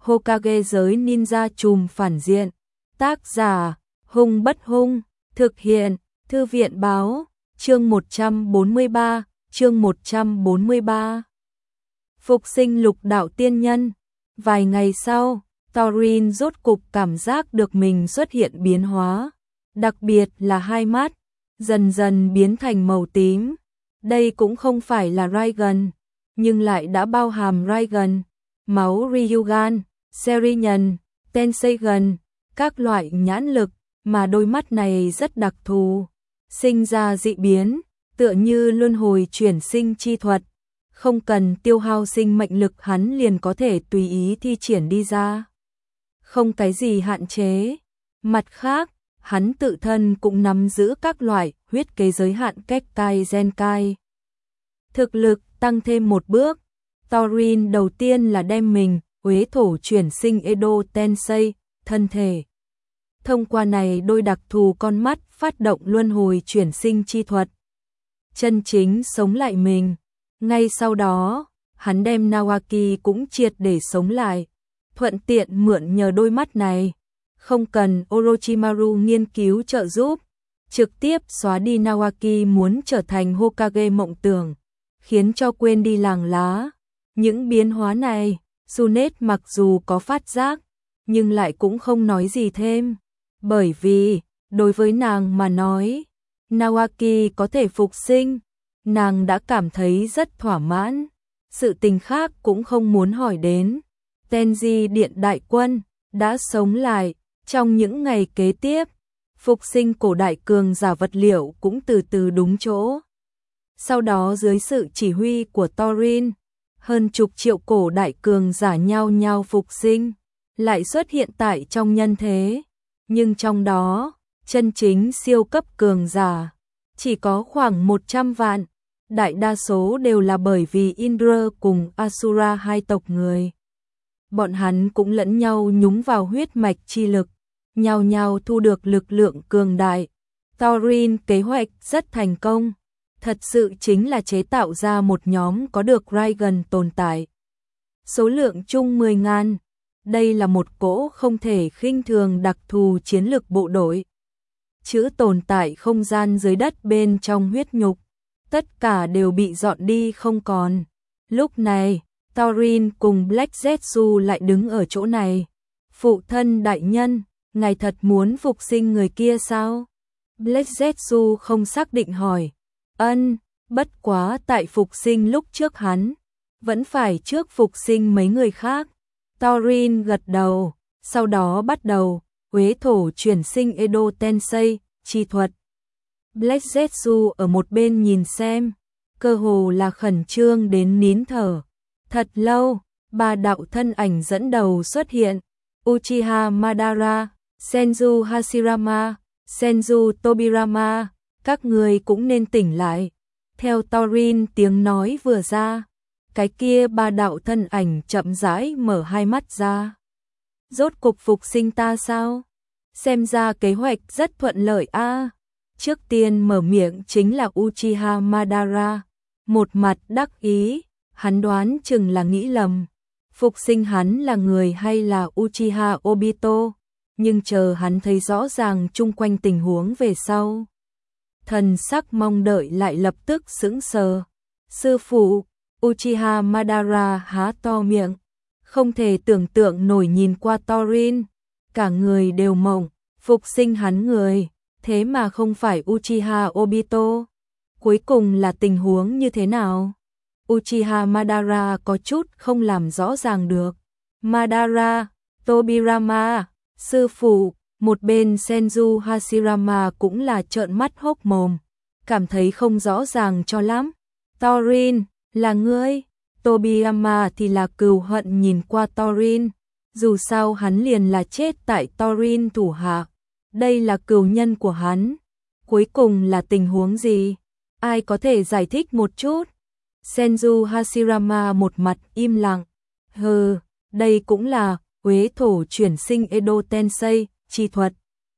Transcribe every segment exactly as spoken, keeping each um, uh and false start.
Hokage giới ninja trùm phản diện. Tác giả, Hung Bất Hung, thực hiện, Thư viện báo, chương một trăm bốn mươi ba, chương một trăm bốn mươi ba. Phục sinh lục đạo tiên nhân. Vài ngày sau, Thorin rốt cục cảm giác được mình xuất hiện biến hóa, đặc biệt là hai mắt, dần dần biến thành màu tím. Đây cũng không phải là Raigan, nhưng lại đã bao hàm Raigan, máu Ryugan, Serinyuan, Tenseigan, các loại nhãn lực, mà đôi mắt này rất đặc thù, sinh ra dị biến, tựa như luân hồi chuyển sinh chi thuật, không cần tiêu hao sinh mệnh lực hắn liền có thể tùy ý thi triển đi ra. Không cái gì hạn chế. Mặt khác, hắn tự thân cũng nắm giữ các loại huyết kế giới hạn Kekkai Genkai. Thực lực tăng thêm một bước, Thorin đầu tiên là đem mình, uế thổ chuyển sinh Edo Tensei, thân thể. Thông qua này đôi đặc thù con mắt phát động luân hồi chuyển sinh chi thuật. Chân chính sống lại mình. Ngay sau đó, hắn đem Nawaki cũng triệt để sống lại, thuận tiện mượn nhờ đôi mắt này, không cần Orochimaru nghiên cứu trợ giúp, trực tiếp xóa đi Nawaki muốn trở thành Hokage mộng tưởng, khiến cho quên đi làng lá. Những biến hóa này, Tsunade mặc dù có phát giác, nhưng lại cũng không nói gì thêm, bởi vì, đối với nàng mà nói, Nawaki có thể phục sinh, nàng đã cảm thấy rất thỏa mãn, sự tình khác cũng không muốn hỏi đến. Tenji Điện Đại Quân đã sống lại, trong những ngày kế tiếp, phục sinh cổ đại cường giả vật liệu cũng từ từ đúng chỗ. Sau đó dưới sự chỉ huy của Thorin, hơn chục triệu cổ đại cường giả nhau nhau phục sinh, lại xuất hiện tại trong nhân thế, nhưng trong đó, chân chính siêu cấp cường giả chỉ có khoảng một trăm vạn, đại đa số đều là bởi vì Indra cùng Asura hai tộc người. Bọn hắn cũng lẫn nhau nhúng vào huyết mạch chi lực, nhau nhau thu được lực lượng cường đại. Thorin kế hoạch rất thành công, thật sự chính là chế tạo ra một nhóm có được Raigan tồn tại. Số lượng chung mười ngàn, đây là một cỗ không thể khinh thường đặc thù chiến lược bộ đội. Chữ tồn tại không gian dưới đất bên trong huyết nhục, tất cả đều bị dọn đi không còn. Lúc này, Thorin cùng Black Zetsu lại đứng ở chỗ này. Phụ thân đại nhân, ngài thật muốn phục sinh người kia sao? Black Zetsu không xác định hỏi. Ân, bất quá tại phục sinh lúc trước hắn, vẫn phải trước phục sinh mấy người khác. Thorin gật đầu, sau đó bắt đầu, uế thổ chuyển sinh Edo Tensei, chi thuật. Black Zetsu ở một bên nhìn xem, cơ hồ là khẩn trương đến nín thở. Thật lâu, ba đạo thân ảnh dẫn đầu xuất hiện, Uchiha Madara, Senju Hashirama, Senju Tobirama, các người cũng nên tỉnh lại. Theo Thorin tiếng nói vừa ra, cái kia ba đạo thân ảnh chậm rãi mở hai mắt ra. Rốt cục phục sinh ta sao? Xem ra kế hoạch rất thuận lợi a. À. Trước tiên mở miệng chính là Uchiha Madara, một mặt đắc ý, hắn đoán chừng là nghĩ lầm, phục sinh hắn là người hay là Uchiha Obito, nhưng chờ hắn thấy rõ ràng chung quanh tình huống về sau. Thần sắc mong đợi lại lập tức sững sờ. Sư phụ, Uchiha Madara há to miệng, không thể tưởng tượng nổi nhìn qua Thorin, cả người đều mộng, phục sinh hắn người, thế mà không phải Uchiha Obito. Cuối cùng là tình huống như thế nào? Uchiha Madara có chút không làm rõ ràng được. Madara, Tobirama, sư phụ, một bên Senju Hashirama cũng là trợn mắt hốc mồm, cảm thấy không rõ ràng cho lắm. Thorin, là ngươi? Tobirama thì là cừu hận nhìn qua Thorin, dù sao hắn liền là chết tại Thorin thủ hạ, đây là cừu nhân của hắn. Cuối cùng là tình huống gì? Ai có thể giải thích một chút? Senju Hashirama một mặt im lặng. Hừ, đây cũng là uế thổ chuyển sinh Edo Tensei, chi thuật.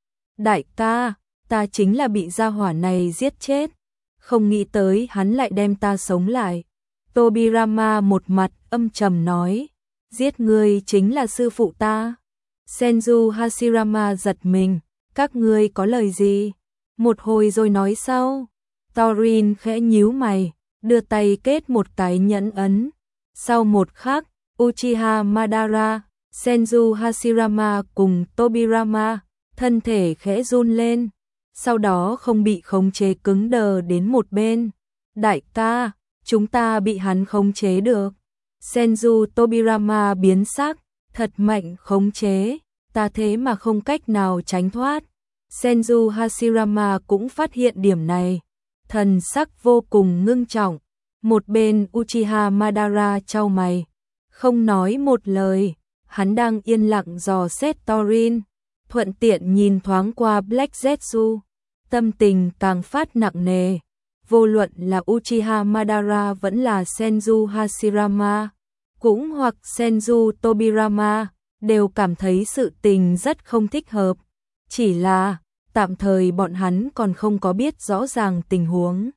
Đại ca, ta chính là bị gia hỏa này giết chết, không nghĩ tới hắn lại đem ta sống lại. Tobirama một mặt âm trầm nói. Giết ngươi chính là sư phụ ta. Senju Hashirama giật mình, các ngươi có lời gì? Một hồi rồi nói sau. Thorin khẽ nhíu mày, đưa tay kết một cái nhẫn ấn. Sau một khắc, Uchiha Madara, Senju Hashirama cùng Tobirama, thân thể khẽ run lên, sau đó không bị khống chế cứng đờ đến một bên. Đại ca, chúng ta bị hắn khống chế được. Senju Tobirama biến sắc, thật mạnh khống chế, ta thế mà không cách nào tránh thoát. Senju Hashirama cũng phát hiện điểm này, thần sắc vô cùng ngưng trọng. Một bên Uchiha Madara chau mày, không nói một lời, hắn đang yên lặng dò xét Thorin, thuận tiện nhìn thoáng qua Black Zetsu, tâm tình càng phát nặng nề. Vô luận là Uchiha Madara vẫn là Senju Hashirama, cũng hoặc Senju Tobirama, đều cảm thấy sự tình rất không thích hợp. Chỉ là, tạm thời bọn hắn còn không có biết rõ ràng tình huống.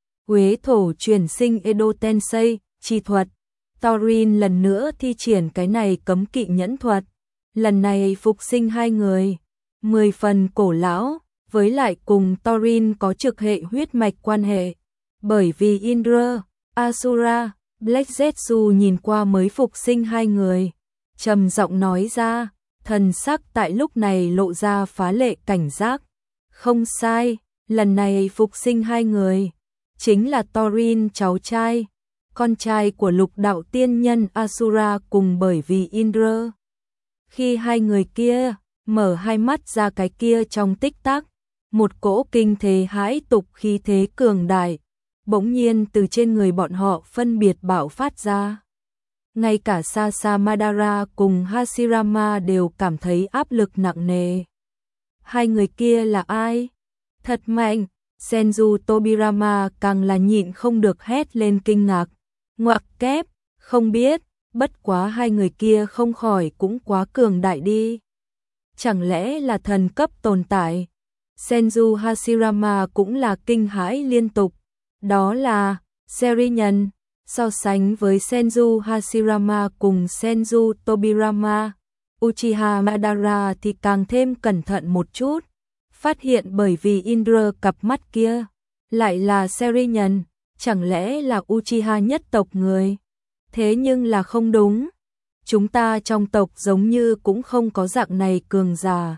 Uế thổ chuyển sinh Edo Tensei, chi thuật. Thorin lần nữa thi triển cái này cấm kỵ nhẫn thuật. Lần này phục sinh hai người, mười phần cổ lão, với lại cùng Thorin có trực hệ huyết mạch quan hệ. Bởi vì Indra, Asura, Black Zetsu nhìn qua mới phục sinh hai người, trầm giọng nói ra, thần sắc tại lúc này lộ ra phá lệ cảnh giác. Không sai, lần này phục sinh hai người, chính là Thorin cháu trai, con trai của lục đạo tiên nhân Asura cùng bởi vì Indra. Khi hai người kia mở hai mắt ra cái kia trong tích tắc, một cỗ kinh thế hãi tục khí thế cường đại, bỗng nhiên từ trên người bọn họ phân biệt bạo phát ra. Ngay cả Sasa Madara cùng Hashirama đều cảm thấy áp lực nặng nề. Hai người kia là ai? Thật mạnh! Senju Tobirama càng là nhịn không được hét lên kinh ngạc. Ngoặc kép, không biết, bất quá hai người kia không khỏi cũng quá cường đại đi. Chẳng lẽ là thần cấp tồn tại? Senju Hashirama cũng là kinh hãi liên tục. Đó là Serinhân. So sánh với Senju Hashirama cùng Senju Tobirama, Uchiha Madara thì càng thêm cẩn thận một chút. Phát hiện bởi vì Indra cặp mắt kia lại là Serinhân, chẳng lẽ là Uchiha nhất tộc người? Thế nhưng là không đúng. Chúng ta trong tộc giống như cũng không có dạng này cường giả.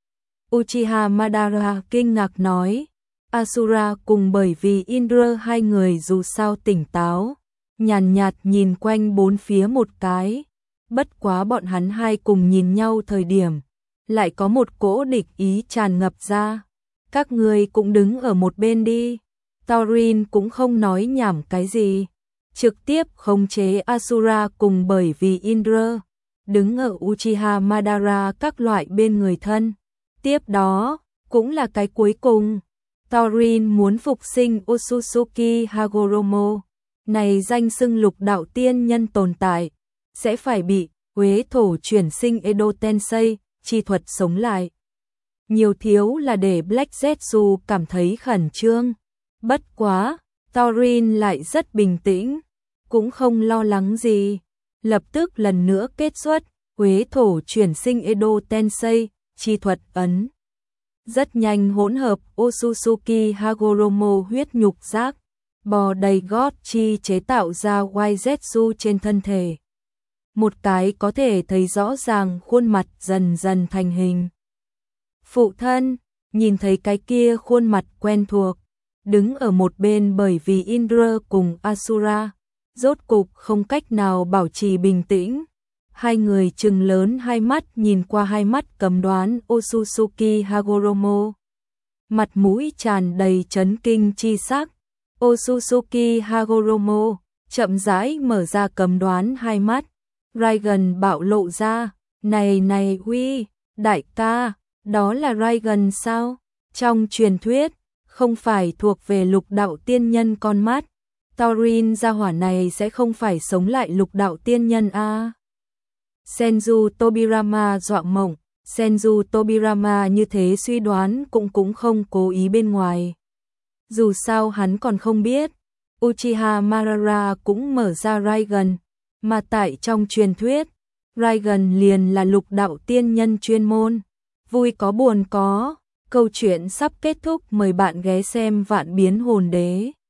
Uchiha Madara kinh ngạc nói. Asura cùng bởi vì Indra hai người dù sao tỉnh táo, nhàn nhạt nhìn quanh bốn phía một cái. Bất quá bọn hắn hai cùng nhìn nhau thời điểm, lại có một cỗ địch ý tràn ngập ra. Các người cũng đứng ở một bên đi. Thorin cũng không nói nhảm cái gì, trực tiếp khống chế Asura cùng bởi vì Indra, đứng ở Uchiha Madara các loại bên người thân. Tiếp đó, cũng là cái cuối cùng, Thorin muốn phục sinh Otsutsuki Hagoromo, này danh xưng lục đạo tiên nhân tồn tại, sẽ phải bị Uế thổ chuyển sinh Edo Tensei, chi thuật sống lại. Nhiều thiếu là để Black Zetsu cảm thấy khẩn trương. Bất quá, Thorin lại rất bình tĩnh, cũng không lo lắng gì. Lập tức lần nữa kết xuất, Uế thổ chuyển sinh Edo Tensei, chi thuật ấn. Rất nhanh hỗn hợp Otsutsuki Hagoromo huyết nhục giác, bò đầy gót chi chế tạo ra Waizetsu trên thân thể. Một cái có thể thấy rõ ràng khuôn mặt dần dần thành hình. Phụ thân, nhìn thấy cái kia khuôn mặt quen thuộc, đứng ở một bên bởi vì Indra cùng Asura, rốt cục không cách nào bảo trì bình tĩnh. Hai người trừng lớn hai mắt nhìn qua hai mắt cấm đoán Otsutsuki Hagoromo. Mặt mũi tràn đầy chấn kinh chi sắc. Otsutsuki Hagoromo chậm rãi mở ra cấm đoán hai mắt. Raigan bạo lộ ra. Này này huy, đại ca, đó là Raigan sao? Trong truyền thuyết, không phải thuộc về lục đạo tiên nhân con mắt. Thorin gia hỏa này sẽ không phải sống lại lục đạo tiên nhân a à? Senju Tobirama dọa mộng, Senju Tobirama như thế suy đoán cũng cũng không cố ý bên ngoài. Dù sao hắn còn không biết, Uchiha Madara cũng mở ra Raigan, mà tại trong truyền thuyết, Ryan liền là lục đạo tiên nhân chuyên môn. Vui có buồn có, câu chuyện sắp kết thúc, mời bạn ghé xem Vạn Biến Hồn Đế.